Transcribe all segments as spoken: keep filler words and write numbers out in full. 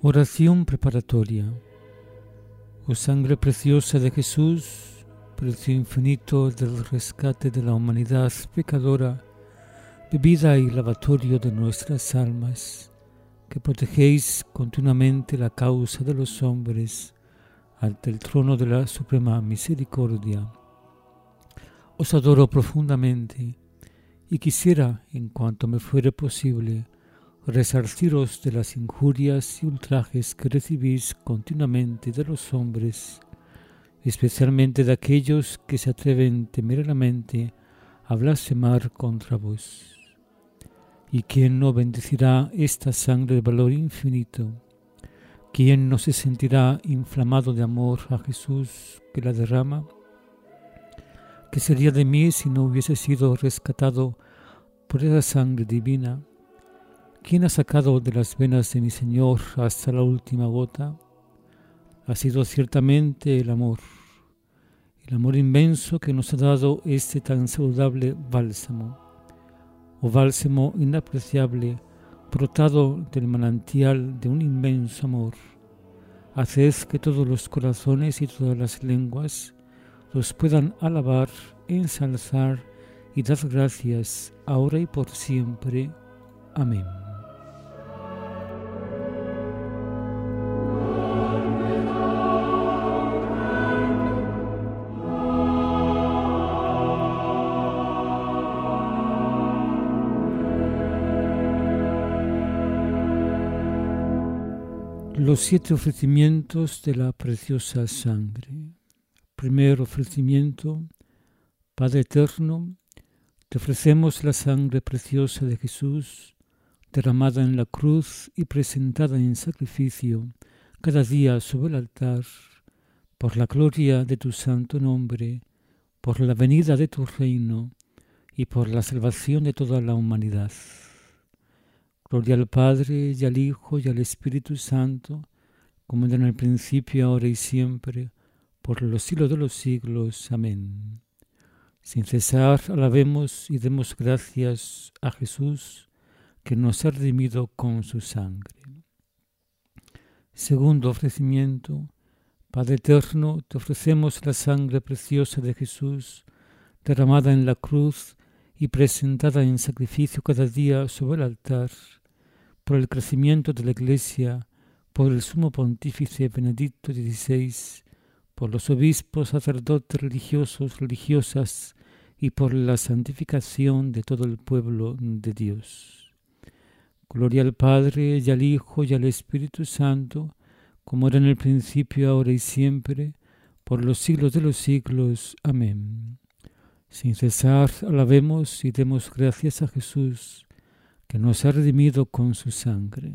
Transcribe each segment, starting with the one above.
Oración preparatoria. Oh sangre preciosa de Jesús, precio infinito del rescate de la humanidad pecadora, bebida y lavatorio de nuestras almas, que protegéis continuamente la causa de los hombres ante el trono de la suprema misericordia. Os adoro profundamente y quisiera, en cuanto me fuere posible, resarciros de las injurias y ultrajes que recibís continuamente de los hombres, especialmente de aquellos que se atreven temerariamente a blasfemar contra vos. ¿Y quién no bendecirá esta sangre de valor infinito? ¿Quién no se sentirá inflamado de amor a Jesús que la derrama? ¿Qué sería de mí si no hubiese sido rescatado por esa sangre divina? ¿Quién ha sacado de las venas de mi Señor hasta la última gota? Ha sido ciertamente el amor, el amor inmenso que nos ha dado este tan saludable bálsamo, o bálsamo inapreciable, brotado del manantial de un inmenso amor. Haced que todos los corazones y todas las lenguas los puedan alabar, ensalzar y dar gracias, ahora y por siempre. Amén. Los siete ofrecimientos de la preciosa sangre. Primer ofrecimiento. Padre eterno, te ofrecemos la sangre preciosa de Jesús, derramada en la cruz y presentada en sacrificio cada día sobre el altar, por la gloria de tu santo nombre, por la venida de tu reino y por la salvación de toda la humanidad. Gloria al Padre, y al Hijo, y al Espíritu Santo, como era en el principio, ahora y siempre, por los siglos de los siglos. Amén. Sin cesar, alabemos y demos gracias a Jesús, que nos ha redimido con su sangre. Segundo ofrecimiento. Padre eterno, te ofrecemos la sangre preciosa de Jesús, derramada en la cruz y presentada en sacrificio cada día sobre el altar, por el crecimiento de la Iglesia, por el sumo pontífice Benedicto dieciséis, por los obispos, sacerdotes, religiosos, religiosas y por la santificación de todo el pueblo de Dios. Gloria al Padre, y al Hijo, y al Espíritu Santo, como era en el principio, ahora y siempre, por los siglos de los siglos. Amén. Sin cesar, alabemos y demos gracias a Jesús, que nos ha redimido con su sangre.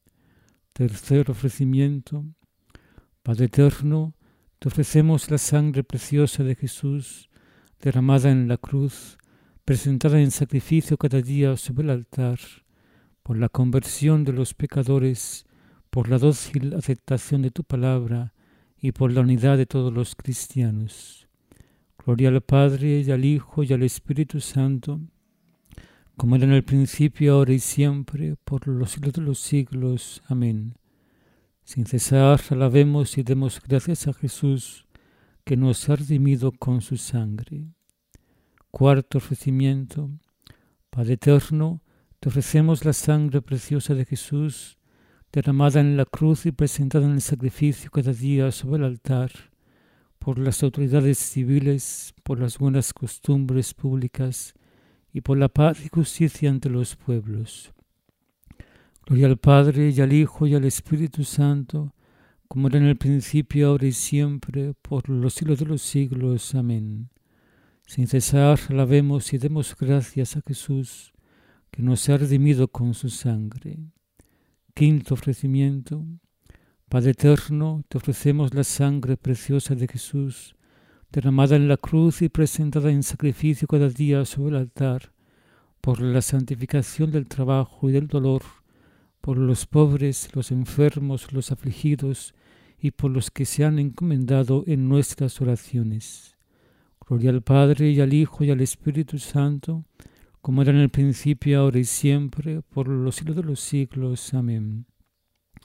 Tercer ofrecimiento. Padre eterno, te ofrecemos la sangre preciosa de Jesús, derramada en la cruz, presentada en sacrificio cada día sobre el altar, por la conversión de los pecadores, por la dócil aceptación de tu palabra y por la unidad de todos los cristianos. Gloria al Padre, y al Hijo, y al Espíritu Santo, como era en el principio, ahora y siempre, por los siglos de los siglos. Amén. Sin cesar, alabemos y demos gracias a Jesús, que nos ha redimido con su sangre. Cuarto ofrecimiento. Padre eterno, te ofrecemos la sangre preciosa de Jesús, derramada en la cruz y presentada en el sacrificio cada día sobre el altar, por las autoridades civiles, por las buenas costumbres públicas y por la paz y justicia entre los pueblos. Gloria al Padre, y al Hijo, y al Espíritu Santo, como era en el principio, ahora y siempre, por los siglos de los siglos. Amén. Sin cesar, alabemos y demos gracias a Jesús, que nos ha redimido con su sangre. Quinto ofrecimiento. Padre eterno, te ofrecemos la sangre preciosa de Jesús, derramada en la cruz y presentada en sacrificio cada día sobre el altar, por la santificación del trabajo y del dolor, por los pobres, los enfermos, los afligidos y por los que se han encomendado en nuestras oraciones. Gloria al Padre, y al Hijo, y al Espíritu Santo, como era en el principio, ahora y siempre, por los siglos de los siglos. Amén.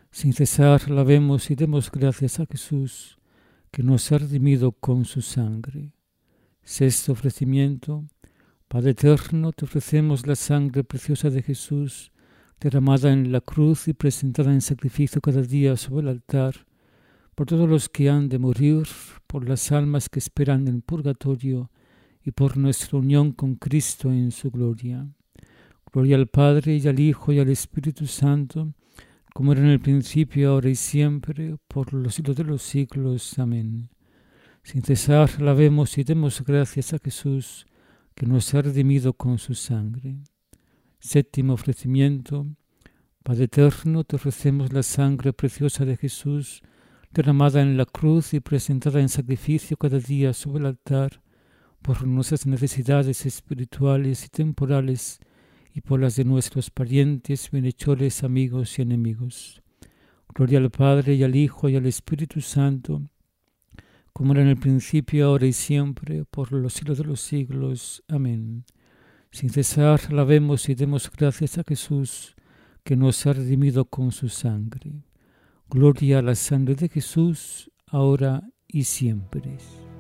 Sin cesar alabemos y demos gracias a Jesús, que nos ha redimido con su sangre. Sexto ofrecimiento. Padre eterno, te ofrecemos la sangre preciosa de Jesús, derramada en la cruz y presentada en sacrificio cada día sobre el altar, por todos los que han de morir, por las almas que esperan en el purgatorio y por nuestra unión con Cristo en su gloria. Gloria al Padre y al Hijo y al Espíritu Santo, como era en el principio, ahora y siempre, por los siglos de los siglos. Amén. Sin cesar alabemos y demos gracias a Jesús, que nos ha redimido con su sangre. Séptimo ofrecimiento. Padre eterno, te ofrecemos la sangre preciosa de Jesús, derramada en la cruz y presentada en sacrificio cada día sobre el altar, por nuestras necesidades espirituales y temporales, y por las de nuestros parientes, bienhechores, amigos y enemigos. Gloria al Padre y al Hijo y al Espíritu Santo, como era en el principio, ahora y siempre, por los siglos de los siglos. Amén. Sin cesar alabemos y demos gracias a Jesús, que nos ha redimido con su sangre. Gloria a la sangre de Jesús, ahora y siempre.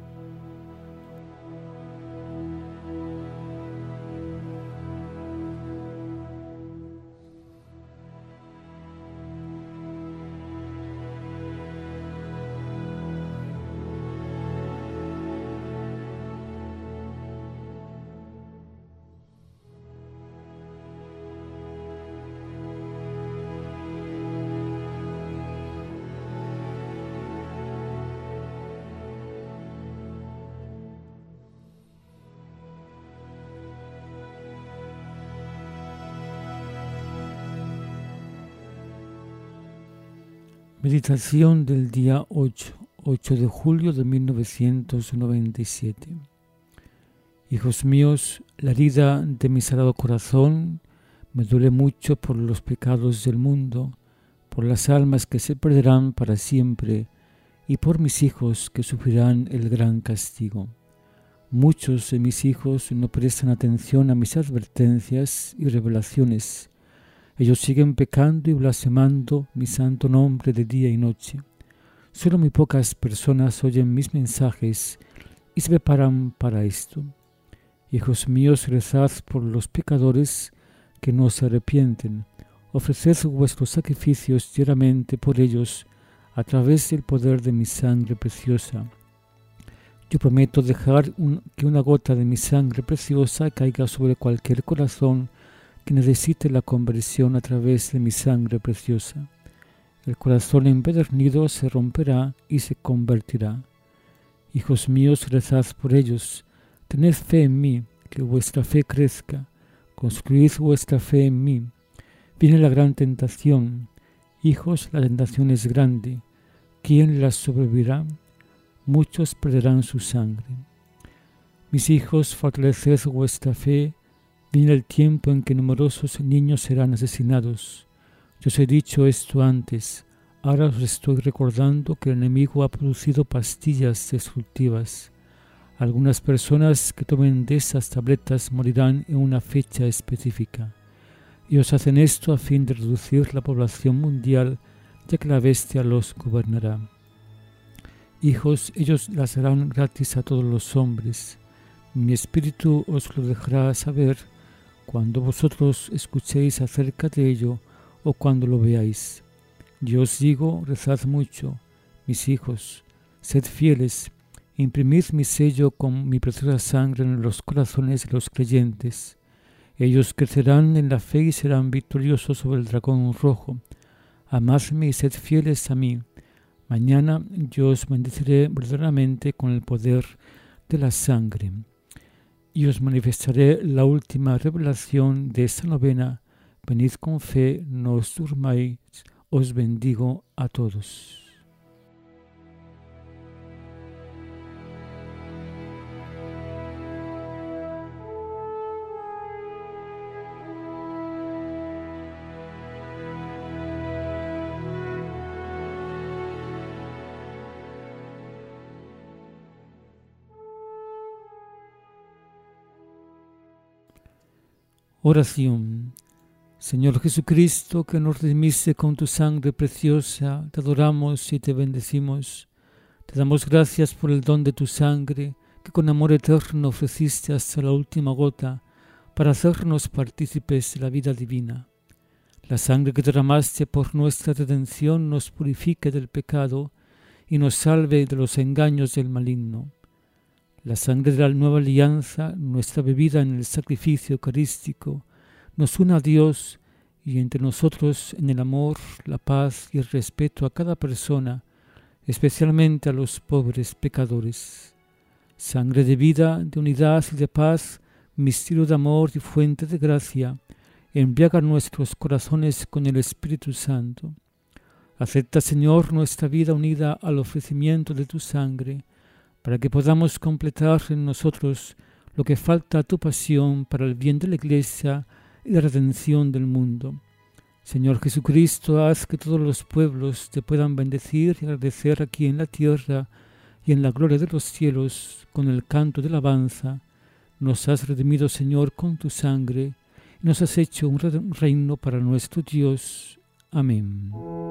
Meditación del día ocho, ocho de julio de mil novecientos noventa y siete. Hijos míos, la herida de mi sagrado corazón me duele mucho por los pecados del mundo, por las almas que se perderán para siempre y por mis hijos que sufrirán el gran castigo. Muchos de mis hijos no prestan atención a mis advertencias y revelaciones. Ellos siguen pecando y blasfemando mi santo nombre de día y noche. Solo muy pocas personas oyen mis mensajes y se preparan para esto. Hijos míos, rezad por los pecadores que no se arrepienten. Ofreced vuestros sacrificios diariamente por ellos a través del poder de mi sangre preciosa. Yo prometo dejar un, que una gota de mi sangre preciosa caiga sobre cualquier corazón que necesite la conversión a través de mi sangre preciosa. El corazón empedernido se romperá y se convertirá. Hijos míos, rezad por ellos. Tened fe en mí, que vuestra fe crezca. Construid vuestra fe en mí. Viene la gran tentación. Hijos, la tentación es grande. ¿Quién la sobrevivirá? Muchos perderán su sangre. Mis hijos, fortaleced vuestra fe. Viene el tiempo en que numerosos niños serán asesinados. Yo os he dicho esto antes. Ahora os estoy recordando que el enemigo ha producido pastillas destructivas. Algunas personas que tomen de esas tabletas morirán en una fecha específica. Ellos hacen esto a fin de reducir la población mundial, ya que la bestia los gobernará. Hijos, ellos las darán gratis a todos los hombres. Mi espíritu os lo dejará saber cuando vosotros escuchéis acerca de ello o cuando lo veáis. Yo os digo, rezad mucho, mis hijos, sed fieles, imprimid mi sello con mi preciosa sangre en los corazones de los creyentes. Ellos crecerán en la fe y serán victoriosos sobre el dragón rojo. Amadme y sed fieles a mí. Mañana yo os bendeciré verdaderamente con el poder de la sangre. Y os manifestaré la última revelación de esta novena. Venid con fe, no os durmáis, os bendigo a todos. Oración. Señor Jesucristo, que nos redimiste con tu sangre preciosa, te adoramos y te bendecimos. Te damos gracias por el don de tu sangre, que con amor eterno ofreciste hasta la última gota, para hacernos partícipes de la vida divina. La sangre que derramaste por nuestra redención nos purifique del pecado y nos salve de los engaños del maligno. La sangre de la nueva alianza, nuestra bebida en el sacrificio eucarístico, nos une a Dios y entre nosotros en el amor, la paz y el respeto a cada persona, especialmente a los pobres pecadores. Sangre de vida, de unidad y de paz, misterio de amor y fuente de gracia, embriaga nuestros corazones con el Espíritu Santo. Acepta, Señor, nuestra vida unida al ofrecimiento de tu sangre, para que podamos completar en nosotros lo que falta a tu pasión para el bien de la Iglesia y la redención del mundo. Señor Jesucristo, haz que todos los pueblos te puedan bendecir y agradecer aquí en la tierra y en la gloria de los cielos con el canto de alabanza. Nos has redimido, Señor, con tu sangre y nos has hecho un reino para nuestro Dios. Amén.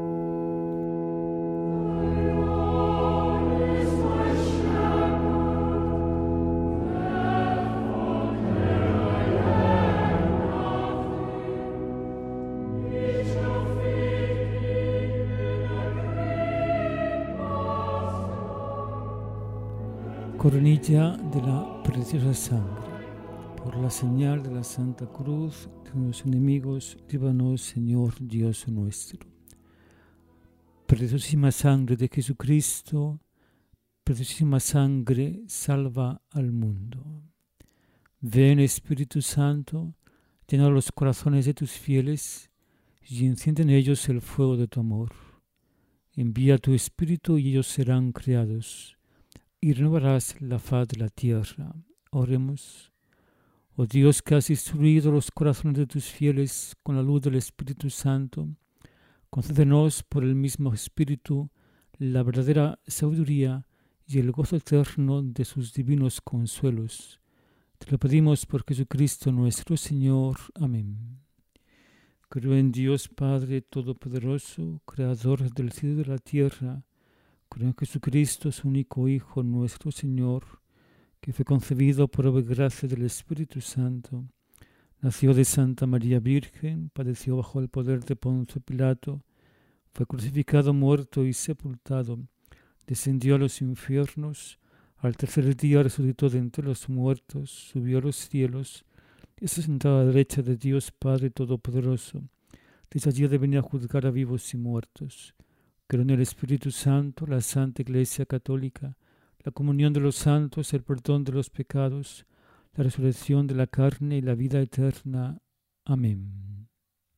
Coronilla de la preciosa sangre. Por la señal de la Santa Cruz de los enemigos, líbranos, Señor Dios nuestro. Preciosísima sangre de Jesucristo, preciosísima sangre, salva al mundo. Ven, Espíritu Santo, llena los corazones de tus fieles y enciende en ellos el fuego de tu amor. Envía tu Espíritu y ellos serán creados, y renovarás la faz de la tierra. Oremos. Oh Dios, que has instruido los corazones de tus fieles con la luz del Espíritu Santo, concédenos por el mismo Espíritu la verdadera sabiduría y el gozo eterno de sus divinos consuelos. Te lo pedimos por Jesucristo nuestro Señor. Amén. Creo en Dios Padre Todopoderoso, Creador del cielo y de la tierra. Creo en Jesucristo, su único Hijo, nuestro Señor, que fue concebido por obra y gracia del Espíritu Santo. Nació de Santa María Virgen, padeció bajo el poder de Poncio Pilato, fue crucificado, muerto y sepultado, descendió a los infiernos, al tercer día resucitó de entre los muertos, subió a los cielos, y se sentó a la derecha de Dios Padre Todopoderoso. Desde allí ha de venir a juzgar a vivos y muertos. Creo en el Espíritu Santo, la Santa Iglesia Católica, la comunión de los santos, el perdón de los pecados, la resurrección de la carne y la vida eterna. Amén.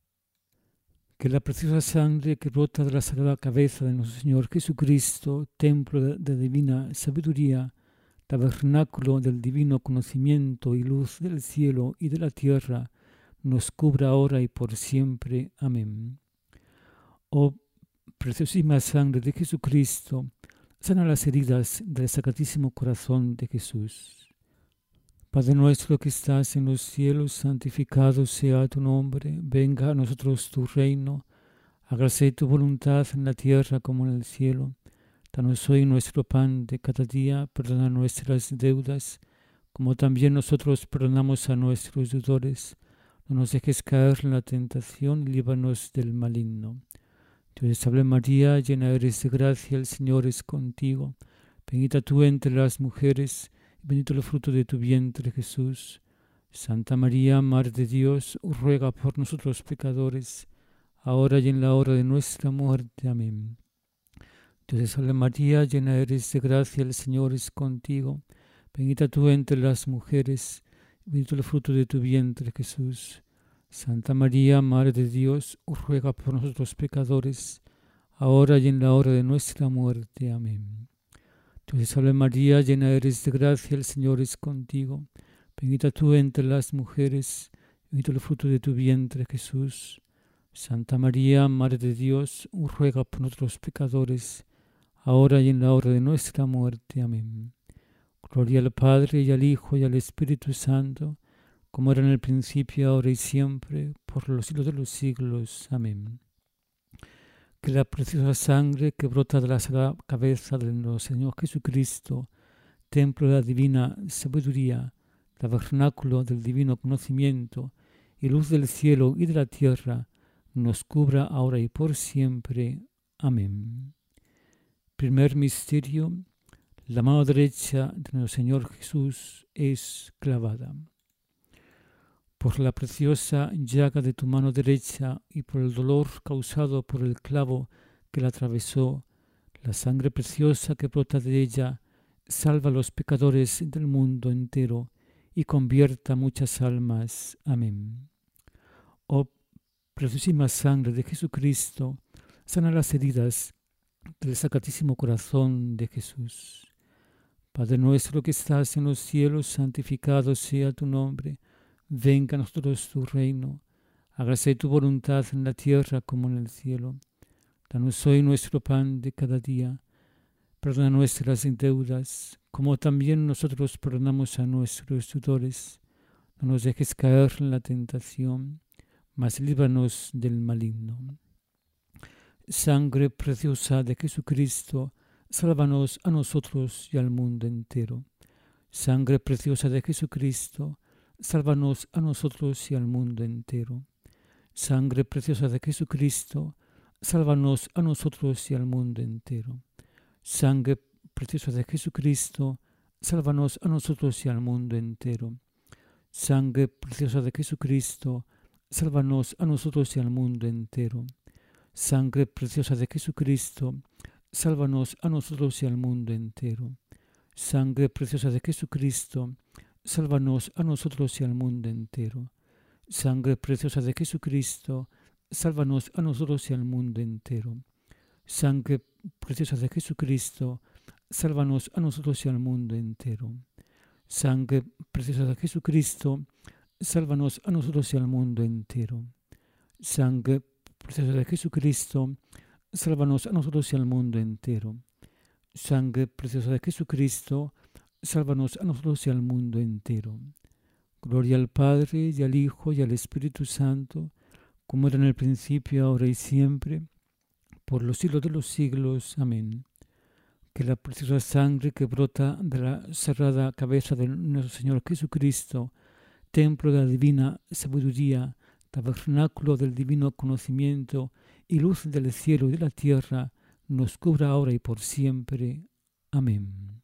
Que la preciosa sangre que brota de la sagrada cabeza de nuestro Señor Jesucristo, templo de, de divina sabiduría, tabernáculo del divino conocimiento y luz del cielo y de la tierra, nos cubra ahora y por siempre. Amén. Oh preciosísima sangre de Jesucristo, sana las heridas del Sacratísimo Corazón de Jesús. Padre nuestro que estás en los cielos, santificado sea tu nombre. Venga a nosotros tu reino. Hágase tu voluntad en la tierra como en el cielo. Danos hoy nuestro pan de cada día. Perdona nuestras deudas, como también nosotros perdonamos a nuestros deudores. No nos dejes caer en la tentación y líbranos del maligno. Dios te salve María, llena eres de gracia, el Señor es contigo. Bendita tú entre las mujeres, y bendito el fruto de tu vientre, Jesús. Santa María, Madre de Dios, ruega por nosotros pecadores, ahora y en la hora de nuestra muerte. Amén. Dios te salve María, llena eres de gracia, el Señor es contigo. Bendita tú entre las mujeres, y bendito el fruto de tu vientre, Jesús. Santa María, Madre de Dios, ruega por nosotros pecadores, ahora y en la hora de nuestra muerte. Amén. Dios te salve María, llena eres de gracia, el Señor es contigo. Bendita tú entre las mujeres, bendito el fruto de tu vientre, Jesús. Santa María, Madre de Dios, ruega por nosotros pecadores, ahora y en la hora de nuestra muerte. Amén. Gloria al Padre, y al Hijo, y al Espíritu Santo, como era en el principio, ahora y siempre, por los siglos de los siglos. Amén. Que la preciosa sangre que brota de la sagrada cabeza de nuestro Señor Jesucristo, templo de la divina sabiduría, tabernáculo del divino conocimiento y luz del cielo y de la tierra, nos cubra ahora y por siempre. Amén. Primer misterio: la mano derecha de nuestro Señor Jesús es clavada. Por la preciosa llaga de tu mano derecha y por el dolor causado por el clavo que la atravesó, la sangre preciosa que brota de ella salva a los pecadores del mundo entero y convierta muchas almas. Amén. Oh preciosísima sangre de Jesucristo, sana las heridas del Sacratísimo Corazón de Jesús. Padre nuestro que estás en los cielos, santificado sea tu nombre. Venga a nosotros tu reino. Hágase tu voluntad en la tierra como en el cielo. Danos hoy nuestro pan de cada día. Perdona nuestras deudas, como también nosotros perdonamos a nuestros deudores. No nos dejes caer en la tentación, mas líbranos del maligno. Sangre preciosa de Jesucristo, sálvanos a nosotros y al mundo entero. Sangre preciosa de Jesucristo, sálvanos a nosotros y al mundo entero. Sangre preciosa de Jesucristo, sálvanos a nosotros y al mundo entero. Sangre preciosa de Jesucristo, sálvanos a nosotros y al mundo entero. Sangre preciosa de Jesucristo, sálvanos a nosotros y al mundo entero. Sangre preciosa de Jesucristo, sálvanos a nosotros y al mundo entero. Sangre preciosa de Jesucristo, sálvanos a nosotros y al mundo entero. Sangre preciosa de Jesucristo, sálvanos a nosotros y al mundo entero. Sangre preciosa de Jesucristo, sálvanos a nosotros y al mundo entero. Sangre preciosa de Jesucristo, sálvanos a nosotros y al mundo entero. Sangre preciosa de Jesucristo, sálvanos a nosotros y al mundo entero. Sangre preciosa de Jesucristo, sálvanos a nosotros y al mundo entero. Gloria al Padre, y al Hijo, y al Espíritu Santo, como era en el principio, ahora y siempre, por los siglos de los siglos. Amén. Que la preciosa sangre que brota de la sagrada cabeza de nuestro Señor Jesucristo, templo de la divina sabiduría, tabernáculo del divino conocimiento y luz del cielo y de la tierra, nos cubra ahora y por siempre. Amén.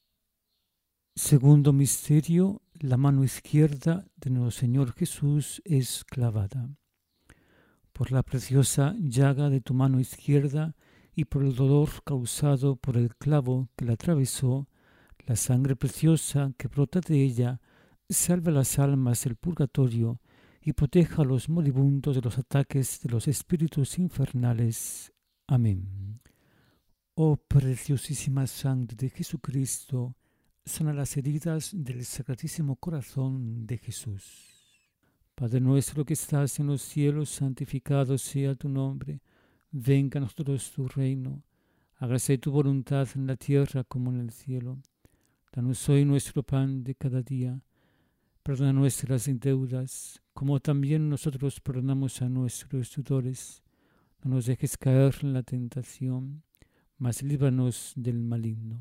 Segundo misterio: la mano izquierda de nuestro Señor Jesús es clavada. Por la preciosa llaga de tu mano izquierda y por el dolor causado por el clavo que la atravesó, la sangre preciosa que brota de ella salva las almas del purgatorio y proteja a los moribundos de los ataques de los espíritus infernales. Amén. Oh preciosísima sangre de Jesucristo, sana las heridas del Sacratísimo Corazón de Jesús. Padre nuestro que estás en los cielos, santificado sea tu nombre. Venga a nosotros tu reino. Hágase tu voluntad en la tierra como en el cielo. Danos hoy nuestro pan de cada día. Perdona nuestras deudas, como también nosotros perdonamos a nuestros deudores. No nos dejes caer en la tentación, mas líbranos del maligno.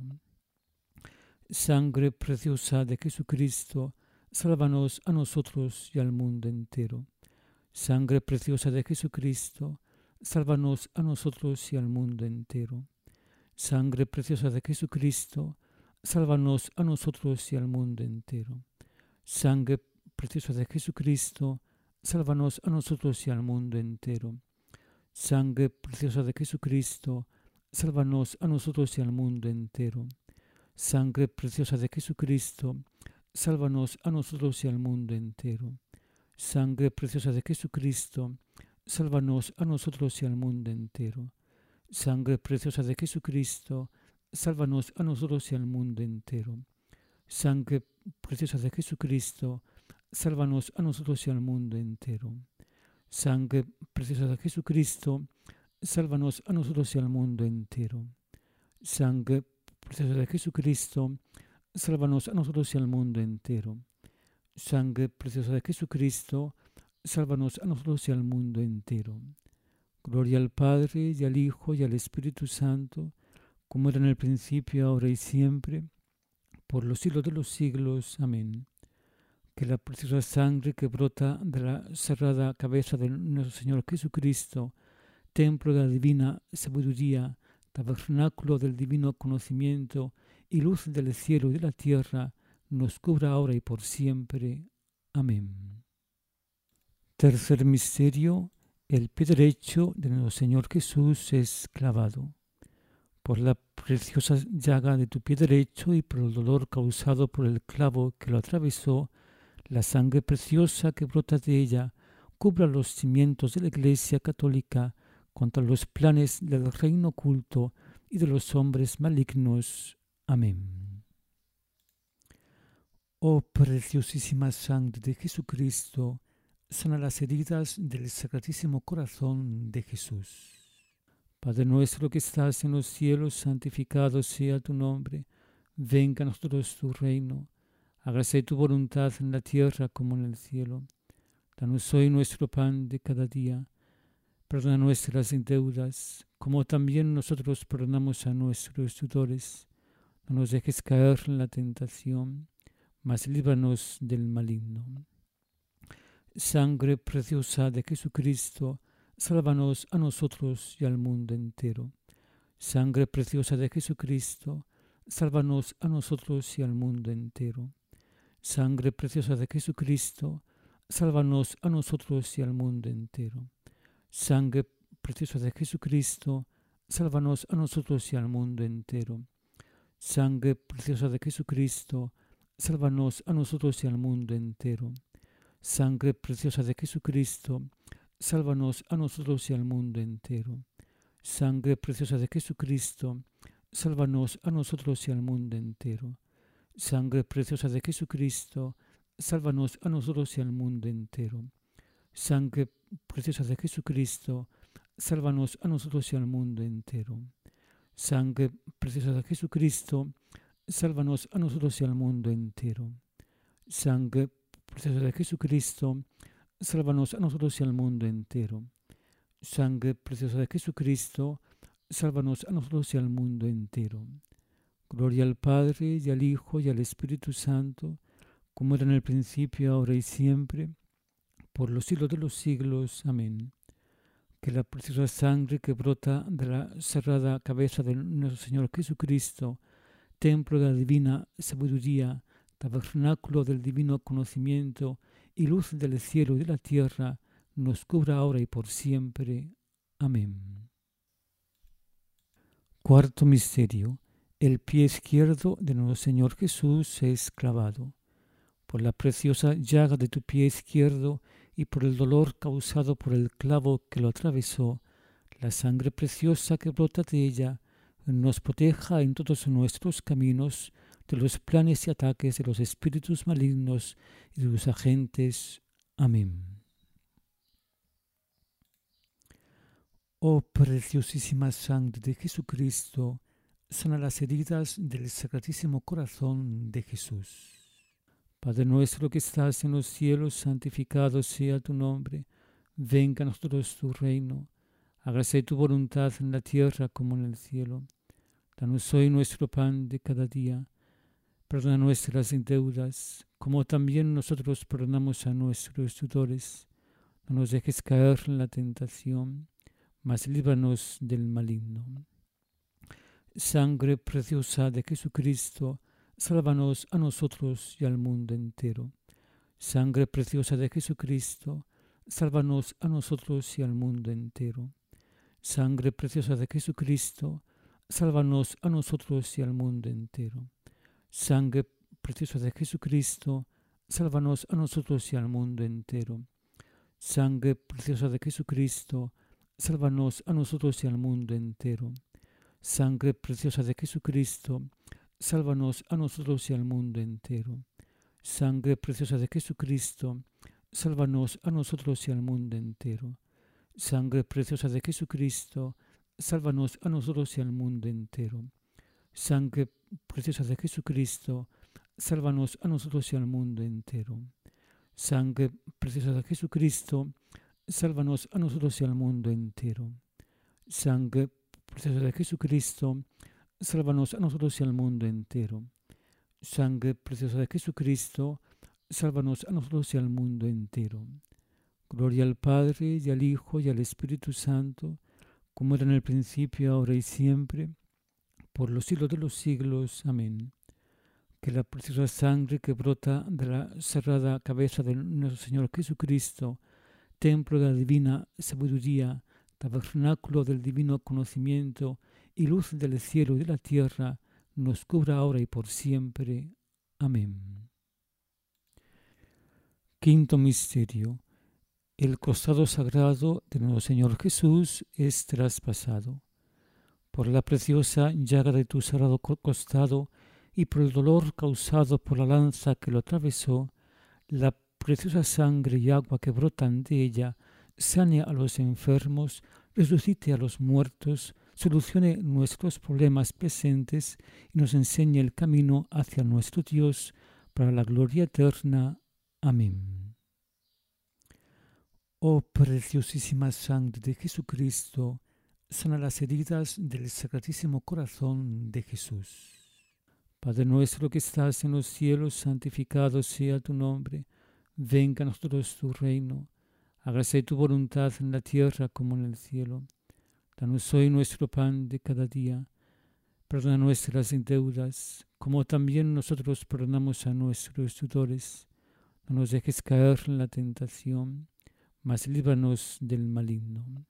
Sangre preciosa de Jesucristo, sálvanos a nosotros y al mundo entero. Sangre preciosa de Jesucristo, sálvanos a nosotros y al mundo entero. Sangre preciosa de Jesucristo, sálvanos a nosotros y al mundo entero. Sangre preciosa de Jesucristo, sálvanos a nosotros y al mundo entero. Sangre preciosa de Jesucristo, sálvanos a nosotros y al mundo entero. Sangre preciosa de Jesucristo, sálvanos a nosotros y al mundo entero. Sangre preciosa de Jesucristo, sálvanos a nosotros y al mundo entero. Sangre preciosa de Jesucristo, sálvanos a nosotros y al mundo entero. Sangre preciosa de Jesucristo, sálvanos a nosotros y al mundo entero. Sangre preciosa de Jesucristo, sálvanos a nosotros y al mundo entero. Sangre preciosa de Jesucristo, sálvanos a nosotros y al mundo entero. Sangre preciosa de Jesucristo, sálvanos a nosotros y al mundo entero. Gloria al Padre, y al Hijo, y al Espíritu Santo, como era en el principio, ahora y siempre, por los siglos de los siglos. Amén. Que la preciosa sangre que brota de la sagrada cabeza de nuestro Señor Jesucristo, templo de la divina sabiduría, tabernáculo del divino conocimiento y luz del cielo y de la tierra, nos cubra ahora y por siempre. Amén. Tercer misterio: el pie derecho de nuestro Señor Jesús es clavado. Por la preciosa llaga de tu pie derecho y por el dolor causado por el clavo que lo atravesó, la sangre preciosa que brota de ella cubra los cimientos de la Iglesia católica contra los planes del reino oculto y de los hombres malignos. Amén. Oh preciosísima sangre de Jesucristo, sana las heridas del Sacratísimo Corazón de Jesús. Padre nuestro que estás en los cielos, santificado sea tu nombre. Venga a nosotros tu reino. Hágase tu voluntad en la tierra como en el cielo. Danos hoy nuestro pan de cada día. Perdona nuestras deudas, como también nosotros perdonamos a nuestros deudores. No nos dejes caer en la tentación, mas líbranos del maligno. Sangre preciosa de Jesucristo, sálvanos a nosotros y al mundo entero. Sangre preciosa de Jesucristo, sálvanos a nosotros y al mundo entero. Sangre preciosa de Jesucristo, sálvanos a nosotros y al mundo entero. Sangre preciosa de Jesucristo, sálvanos a nosotros y al mundo entero. Sangre preciosa de Jesucristo, sálvanos a nosotros y al mundo entero. Sangre preciosa de Jesucristo, sálvanos a nosotros y al mundo entero. Sangre preciosa de Jesucristo, sálvanos a nosotros y al mundo entero. Sangre preciosa de Jesucristo, sálvanos a nosotros y al mundo entero. Sangre preciosa de Jesucristo, sálvanos a nosotros y al mundo entero. Sangre preciosa de Jesucristo, sálvanos a nosotros y al mundo entero. Sangre preciosa de Jesucristo, sálvanos a nosotros y al mundo entero. Sangre preciosa de Jesucristo, sálvanos a nosotros y al mundo entero. Gloria al Padre, y al Hijo, y al Espíritu Santo, como era en el principio, ahora y siempre, por los siglos de los siglos. Amén. Que la preciosa sangre que brota de la sagrada cabeza de nuestro Señor Jesucristo, templo de la divina sabiduría, tabernáculo del divino conocimiento y luz del cielo y de la tierra, nos cubra ahora y por siempre. Amén. Cuarto misterio: el pie izquierdo de nuestro Señor Jesús es clavado. Por la preciosa llaga de tu pie izquierdo y por el dolor causado por el clavo que lo atravesó, la sangre preciosa que brota de ella nos proteja en todos nuestros caminos de los planes y ataques de los espíritus malignos y de sus agentes. Amén. Oh preciosísima sangre de Jesucristo, sana las heridas del Sacratísimo Corazón de Jesús. Padre nuestro que estás en los cielos, santificado sea tu nombre. Venga a nosotros tu reino. Hágase tu voluntad en la tierra como en el cielo. Danos hoy nuestro pan de cada día. Perdona nuestras deudas, como también nosotros perdonamos a nuestros deudores. No nos dejes caer en la tentación, mas líbranos del maligno. Sangre preciosa de Jesucristo, sálvanos a nosotros y al mundo entero. Sangre preciosa de Jesucristo, sálvanos a nosotros y al mundo entero. Sangre preciosa de Jesucristo, sálvanos a nosotros y al mundo entero. Sangre preciosa de Jesucristo, sálvanos a nosotros y al mundo entero. Sangre preciosa de Jesucristo, sálvanos a nosotros y al mundo entero. Sangre preciosa de Jesucristo, sálvanos a nosotros y al mundo entero. Sangre preciosa de Jesucristo, sálvanos a nosotros y al mundo entero. Sangre preciosa de Jesucristo, sálvanos a nosotros y al mundo entero. Sangre preciosa de Jesucristo, sálvanos a nosotros y al mundo entero. Sangre preciosa de Jesucristo, sálvanos a nosotros y al mundo entero. Sangre preciosa de Jesucristo, sálvanos a nosotros y al mundo entero. Sangre preciosa de Jesucristo, sálvanos a nosotros y al mundo entero. Gloria al Padre, y al Hijo, y al Espíritu Santo, como era en el principio, ahora y siempre, por los siglos de los siglos. Amén. Que la preciosa sangre que brota de la sagrada cabeza de nuestro Señor Jesucristo, templo de la divina sabiduría, tabernáculo del divino conocimiento y luz del cielo y de la tierra, nos cubra ahora y por siempre. Amén. Quinto misterio. El costado sagrado de nuestro Señor Jesús es traspasado. Por la preciosa llaga de tu sagrado costado y por el dolor causado por la lanza que lo atravesó, la preciosa sangre y agua que brotan de ella sane a los enfermos, resucite a los muertos, solucione nuestros problemas presentes y nos enseñe el camino hacia nuestro Dios para la gloria eterna. Amén. Oh preciosísima sangre de Jesucristo, sana las heridas del Sacratísimo Corazón de Jesús. Padre nuestro que estás en los cielos, santificado sea tu nombre. Venga a nosotros tu reino. Hágase tu voluntad en la tierra como en el cielo. Danos hoy nuestro pan de cada día. Perdona nuestras deudas, como también nosotros perdonamos a nuestros deudores. No nos dejes caer en la tentación, mas líbranos del maligno.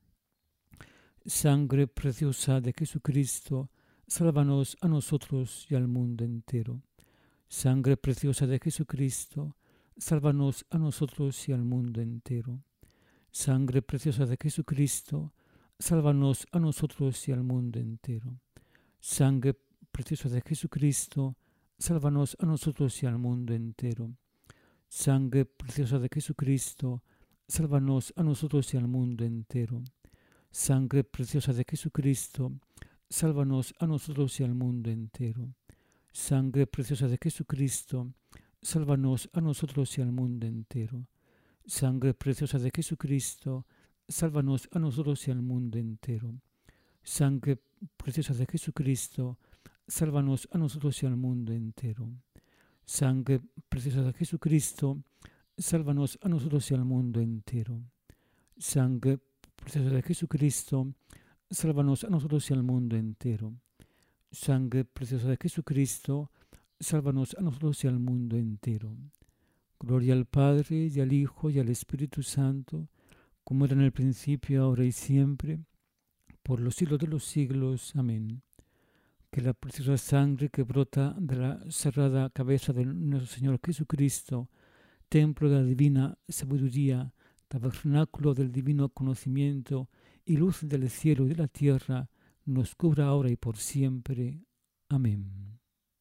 Sangre preciosa de Jesucristo, sálvanos a nosotros y al mundo entero. Sangre preciosa de Jesucristo, sálvanos a nosotros y al mundo entero. Sangre preciosa de Jesucristo, sálvanos a nosotros y al mundo entero. Sangre preciosa de Jesucristo, sálvanos a nosotros y al mundo entero. Sangre preciosa de Jesucristo, sálvanos a nosotros y al mundo entero. Sangre preciosa de Jesucristo, sálvanos a nosotros y al mundo entero. Sangre preciosa de Jesucristo, sálvanos a nosotros y al mundo entero. Sangre preciosa de Jesucristo, sálvanos a nosotros y al mundo entero. Sangre preciosa de Jesucristo, sálvanos a nosotros y al mundo entero. Sangre preciosa de Jesucristo, sálvanos a nosotros y al mundo entero. Sangre preciosa de Jesucristo, sálvanos a nosotros y al mundo entero. Sangre preciosa de Jesucristo, sálvanos a nosotros y al mundo entero. Gloria al Padre, y al Hijo, y al Espíritu Santo, como era en el principio, ahora y siempre, por los siglos de los siglos. Amén. Que la preciosa sangre que brota de la sagrada cabeza de nuestro Señor Jesucristo, templo de la divina sabiduría, tabernáculo del divino conocimiento y luz del cielo y de la tierra, nos cubra ahora y por siempre. Amén.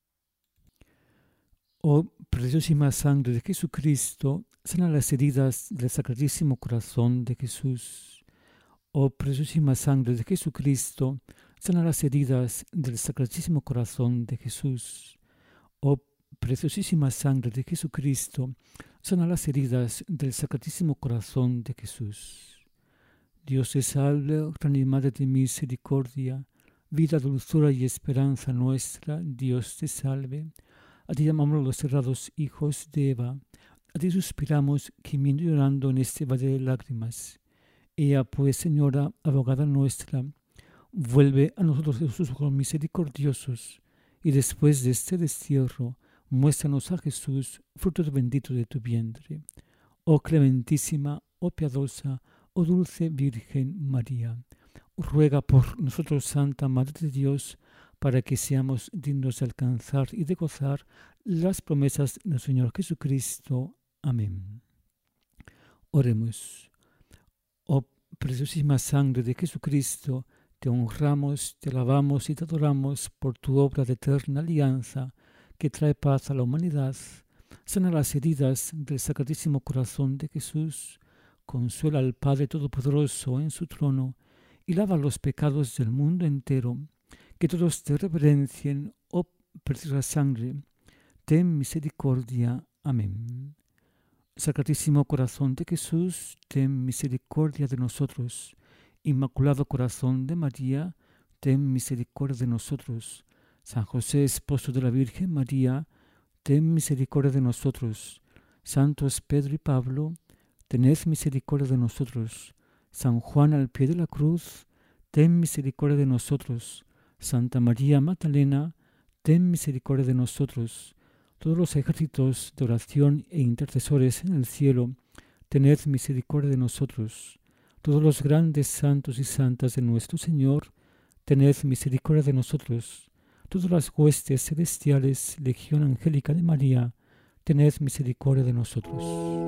Oh preciosísima sangre de Jesucristo, sana las heridas del Sacratísimo Corazón de Jesús. Oh preciosísima sangre de Jesucristo, sana las heridas del Sacratísimo Corazón de Jesús. Oh preciosísima sangre de Jesucristo, sana las heridas del Sacratísimo Corazón de Jesús. Dios te salve, Gran Madre de misericordia, vida, dulzura y esperanza nuestra. Dios te salve. A ti llamamos los cerrados hijos de Eva. A ti suspiramos, gimiendo y llorando en este valle de lágrimas. Ea pues, Señora, abogada nuestra, vuelve a nosotros tus ojos misericordiosos, y después de este destierro, muéstranos a Jesús, fruto bendito de tu vientre. Oh clementísima, oh piadosa, oh dulce Virgen María, ruega por nosotros, Santa Madre de Dios, para que seamos dignos de alcanzar y de gozar las promesas del Señor Jesucristo. Amén. Oremos. Oh preciosísima sangre de Jesucristo, te honramos, te alabamos y te adoramos por tu obra de eterna alianza que trae paz a la humanidad. Sana las heridas del Sacratísimo Corazón de Jesús, consuela al Padre Todopoderoso en su trono y lava los pecados del mundo entero. Que todos te reverencien, oh preciosa sangre, ten misericordia. Amén. Sacratísimo Corazón de Jesús, ten misericordia de nosotros. Inmaculado Corazón de María, ten misericordia de nosotros. San José, esposo de la Virgen María, ten misericordia de nosotros. Santos Pedro y Pablo, tened misericordia de nosotros. San Juan al pie de la cruz, ten misericordia de nosotros. Santa María Magdalena, ten misericordia de nosotros. Todos los ejércitos de oración e intercesores en el cielo, tened misericordia de nosotros. Todos los grandes santos y santas de nuestro Señor, tened misericordia de nosotros. Todas las huestes celestiales, legión angélica de María, tened misericordia de nosotros.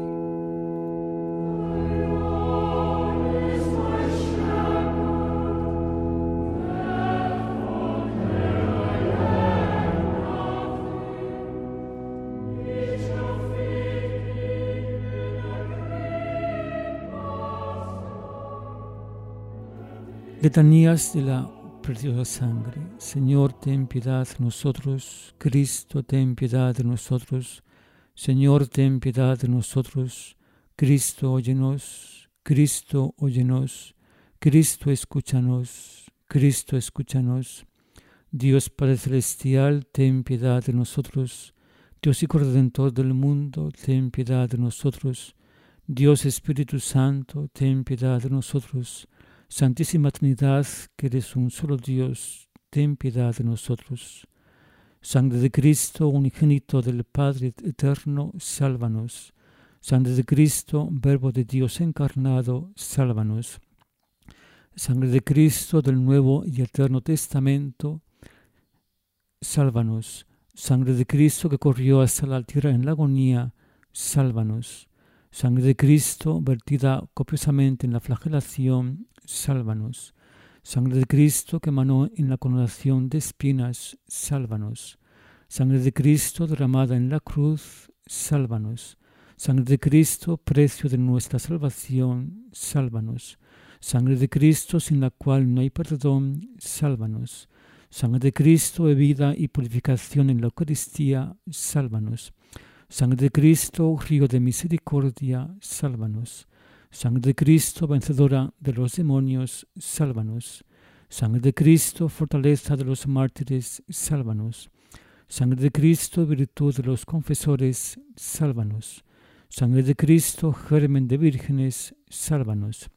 Letanías de la preciosa sangre. Señor, ten piedad de nosotros. Cristo, ten piedad de nosotros. Señor, ten piedad de nosotros. Cristo, óyenos. Cristo, óyenos. Cristo, escúchanos. Cristo, escúchanos. Dios Padre Celestial, ten piedad de nosotros. Dios Hijo Redentor del mundo, ten piedad de nosotros. Dios Espíritu Santo, ten piedad de nosotros. Santísima Trinidad, que eres un solo Dios, ten piedad de nosotros. Sangre de Cristo, unigénito del Padre eterno, sálvanos. Sangre de Cristo, Verbo de Dios encarnado, sálvanos. Sangre de Cristo del Nuevo y Eterno Testamento, sálvanos. Sangre de Cristo que corrió hasta la tierra en la agonía, sálvanos. Sangre de Cristo vertida copiosamente en la flagelación, sálvanos. Sangre de Cristo que emanó en la coronación de espinas, sálvanos. Sangre de Cristo derramada en la cruz, sálvanos. Sangre de Cristo, precio de nuestra salvación, sálvanos. Sangre de Cristo sin la cual no hay perdón, sálvanos. Sangre de Cristo, vida y purificación en la Eucaristía, sálvanos. Sangre de Cristo, río de misericordia, sálvanos. Sangre de Cristo, vencedora de los demonios, sálvanos. Sangre de Cristo, fortaleza de los mártires, sálvanos. Sangre de Cristo, virtud de los confesores, sálvanos. Sangre de Cristo, germen de vírgenes, sálvanos.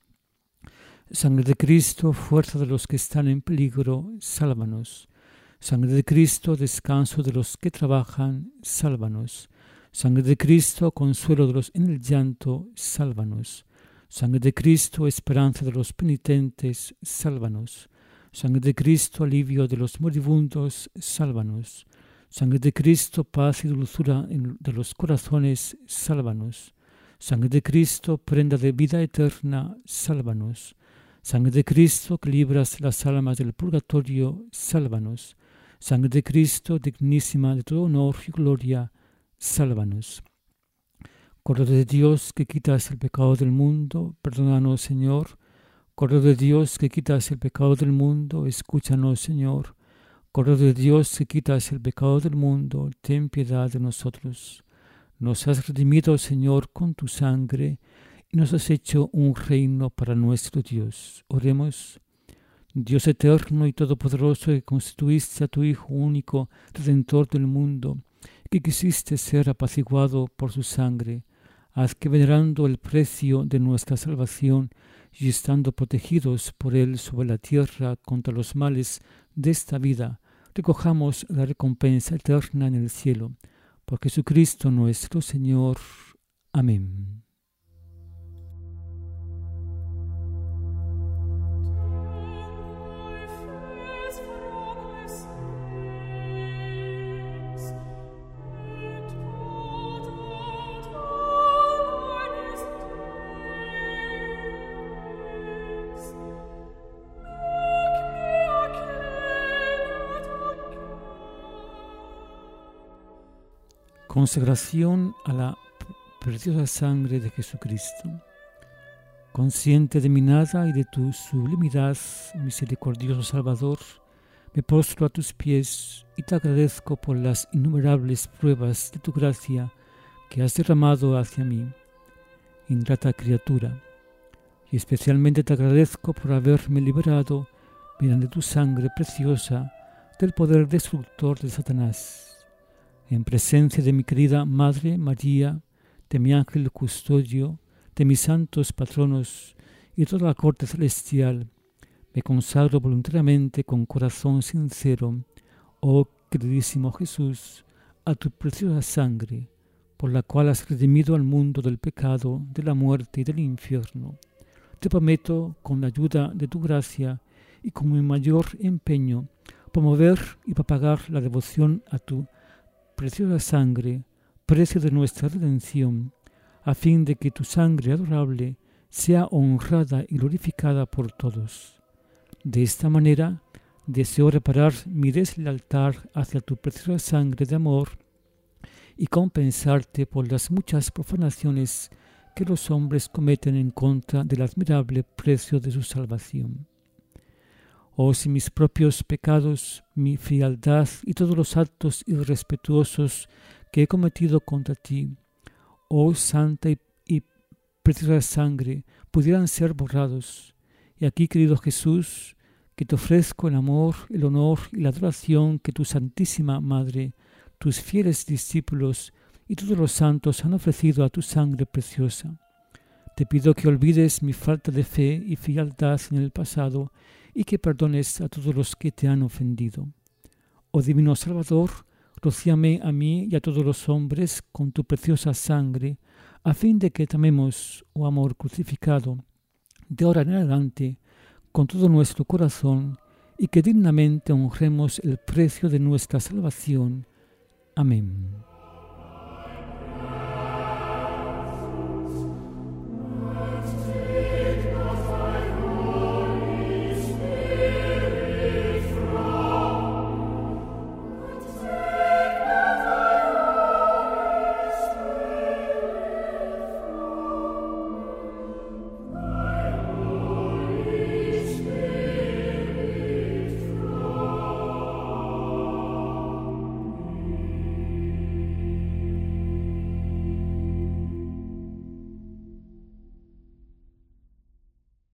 Sangre de Cristo, fuerza de los que están en peligro, sálvanos. Sangre de Cristo, descanso de los que trabajan, sálvanos. Sangre de Cristo, consuelo de los en el llanto, sálvanos. Sangre de Cristo, esperanza de los penitentes, sálvanos. Sangre de Cristo, alivio de los moribundos, sálvanos. Sangre de Cristo, paz y dulzura de los corazones, sálvanos. Sangre de Cristo, prenda de vida eterna, sálvanos. Sangre de Cristo, que libras las almas del purgatorio, sálvanos. Sangre de Cristo, dignísima de todo honor y gloria, sálvanos. Cordero de Dios, que quitas el pecado del mundo, perdónanos, Señor. Cordero de Dios, que quitas el pecado del mundo, escúchanos, Señor. Cordero de Dios, que quitas el pecado del mundo, ten piedad de nosotros. Nos has redimido, Señor, con tu sangre, y nos has hecho un reino para nuestro Dios. Oremos. Dios eterno y todopoderoso, que constituiste a tu Hijo único, Redentor del mundo, que quisiste ser apaciguado por su sangre, haz que, venerando el precio de nuestra salvación y estando protegidos por él sobre la tierra contra los males de esta vida, recojamos la recompensa eterna en el cielo. Por Jesucristo nuestro Señor. Amén. Consagración a la preciosa sangre de Jesucristo. Consciente de mi nada y de tu sublimidad, misericordioso Salvador, me postro a tus pies y te agradezco por las innumerables pruebas de tu gracia que has derramado hacia mí. ingrata criatura. Y especialmente te agradezco por haberme liberado, mediante tu sangre preciosa, del poder destructor de Satanás. En presencia de mi querida Madre María, de mi ángel custodio, de mis santos patronos y toda la corte celestial, me consagro voluntariamente con corazón sincero, oh queridísimo Jesús, a tu preciosa sangre, por la cual has redimido al mundo del pecado, de la muerte y del infierno. Te prometo, con la ayuda de tu gracia y con mi mayor empeño, promover y propagar la devoción a tu preciosa sangre, precio de nuestra redención, a fin de que tu sangre adorable sea honrada y glorificada por todos. De esta manera, deseo reparar mi deslealtad hacia tu preciosa sangre de amor y compensarte por las muchas profanaciones que los hombres cometen en contra del admirable precio de su salvación. Oh, si mis propios pecados, mi frialdad y todos los actos irrespetuosos que he cometido contra ti, oh santa y, y preciosa sangre, pudieran ser borrados. Y aquí, querido Jesús, que te ofrezco el amor, el honor y la adoración que tu Santísima Madre, tus fieles discípulos y todos los santos han ofrecido a tu sangre preciosa. Te pido que olvides mi falta de fe y frialdad en el pasado y que perdones a todos los que te han ofendido. Oh Divino Salvador, rocíame a mí y a todos los hombres con tu preciosa sangre, a fin de que te amemos, oh amor crucificado, de ahora en adelante, con todo nuestro corazón, y que dignamente honremos el precio de nuestra salvación. Amén.